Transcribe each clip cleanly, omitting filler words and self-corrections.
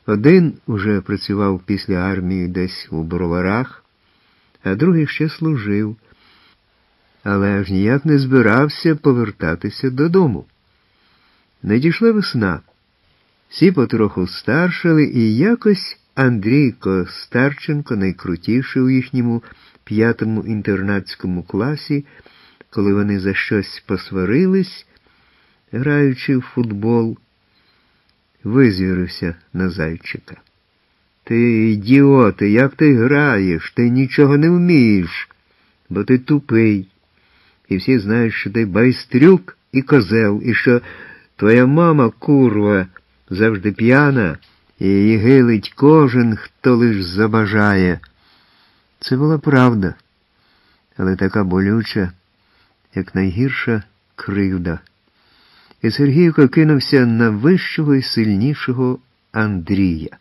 Один уже працював після армії десь у Броварах, а другий ще служив, але аж ніяк не збирався повертатися додому. Надійшла весна. Всі потроху старшали, і якось Андрійко Старченко, найкрутіший у їхньому 5-му інтернатському класі, коли вони за щось посварились, граючи в футбол, визвірився на Зайчика. «Ти, ідіоте, як ти граєш? Ти нічого не вмієш, бо ти тупий. І всі знають, що ти байстрюк і козел, і що твоя мама, курва, завжди п'яна, і її гилить кожен, хто лиш забажає». Це була правда, але така болюча, як найгірша кривда. І Сергійко кинувся на вищого і сильнішого Андрія.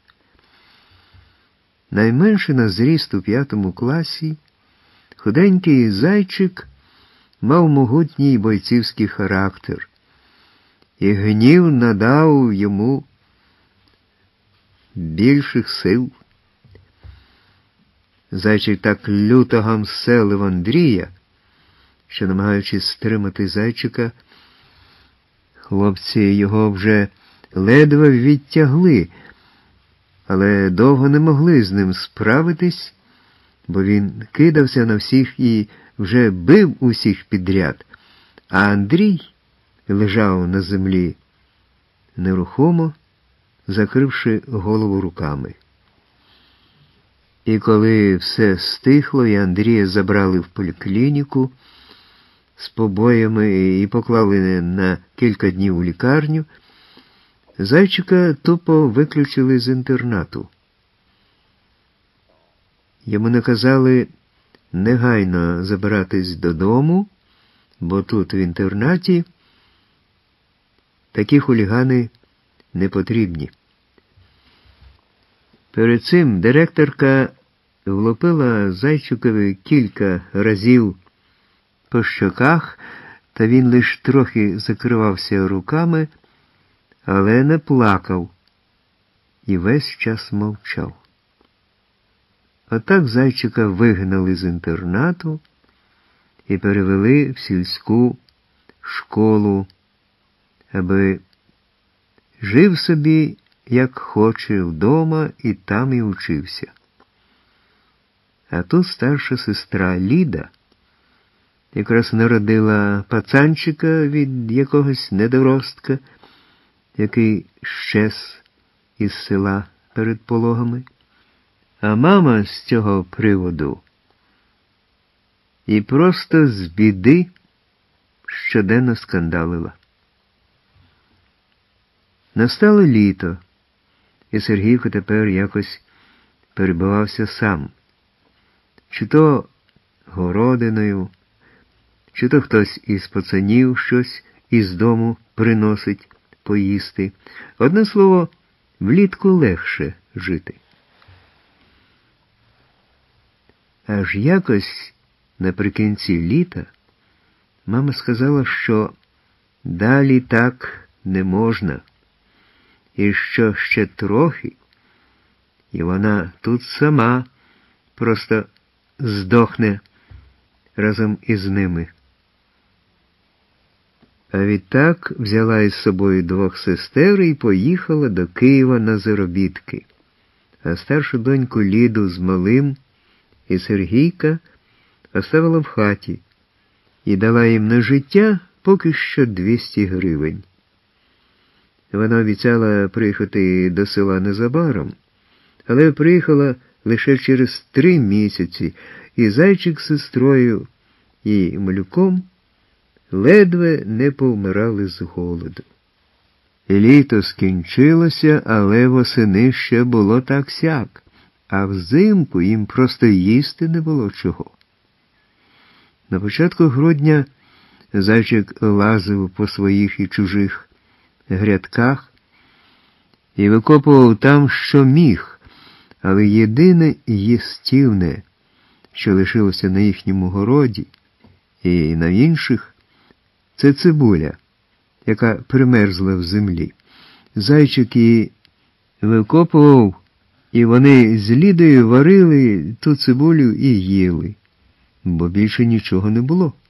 Найменший на зріст у 5-му класі, худенький Зайчик мав могутній бойцівський характер, і гнів надав йому більших сил. Зайчик так люто гамселив Андрія, що, намагаючись стримати Зайчика, хлопці його вже ледве відтягли, але довго не могли з ним справитись, бо він кидався на всіх і вже бив усіх підряд, а Андрій лежав на землі нерухомо, закривши голову руками. І коли все стихло, і Андрія забрали в поліклініку з побоями і поклали на кілька днів у лікарню, Зайчика тупо виключили з інтернату. Йому наказали негайно забиратись додому, бо тут, в інтернаті, такі хулігани не потрібні. Перед цим директорка влупила Зайчикові кілька разів по щоках, та він лиш трохи закривався руками, але не плакав і весь час мовчав. Отак Зайчика вигнали з інтернату і перевели в сільську школу, аби жив собі, як хоче, вдома, і там і учився. А тут старша сестра Ліда якраз народила пацанчика від якогось недоростка, який щез із села перед пологами. А мама з цього приводу і просто з біди щоденно скандалила. Настало літо, і Сергійко тепер якось перебивався сам. Чи то городиною, чи то хтось із пацанів щось із дому приносить поїсти. Одне слово, влітку легше жити. Аж якось наприкінці літа мама сказала, що далі так не можна, і що ще трохи, і вона тут сама просто здохне разом із ними. А відтак взяла із собою 2 сестер і поїхала до Києва на заробітки, а старшу доньку Ліду з малим і Сергійка оставила в хаті і дала їм на життя поки що 200 гривень. Вона обіцяла приїхати до села незабаром, але приїхала лише через 3 місяці, і Зайчик з сестрою і малюком ледве не повмирали з голоду. Літо скінчилося, але восени ще було так-сяк, а взимку їм просто їсти не було чого. На початку грудня Зайчик лазив по своїх і чужих грядках і викопував там, що міг, але єдине їстівне, що лишилося на їхньому городі і на інших, це цибуля, яка примерзла в землі. Зайчик її викопував, і вони з Лідою варили ту цибулю і їли, бо більше нічого не було.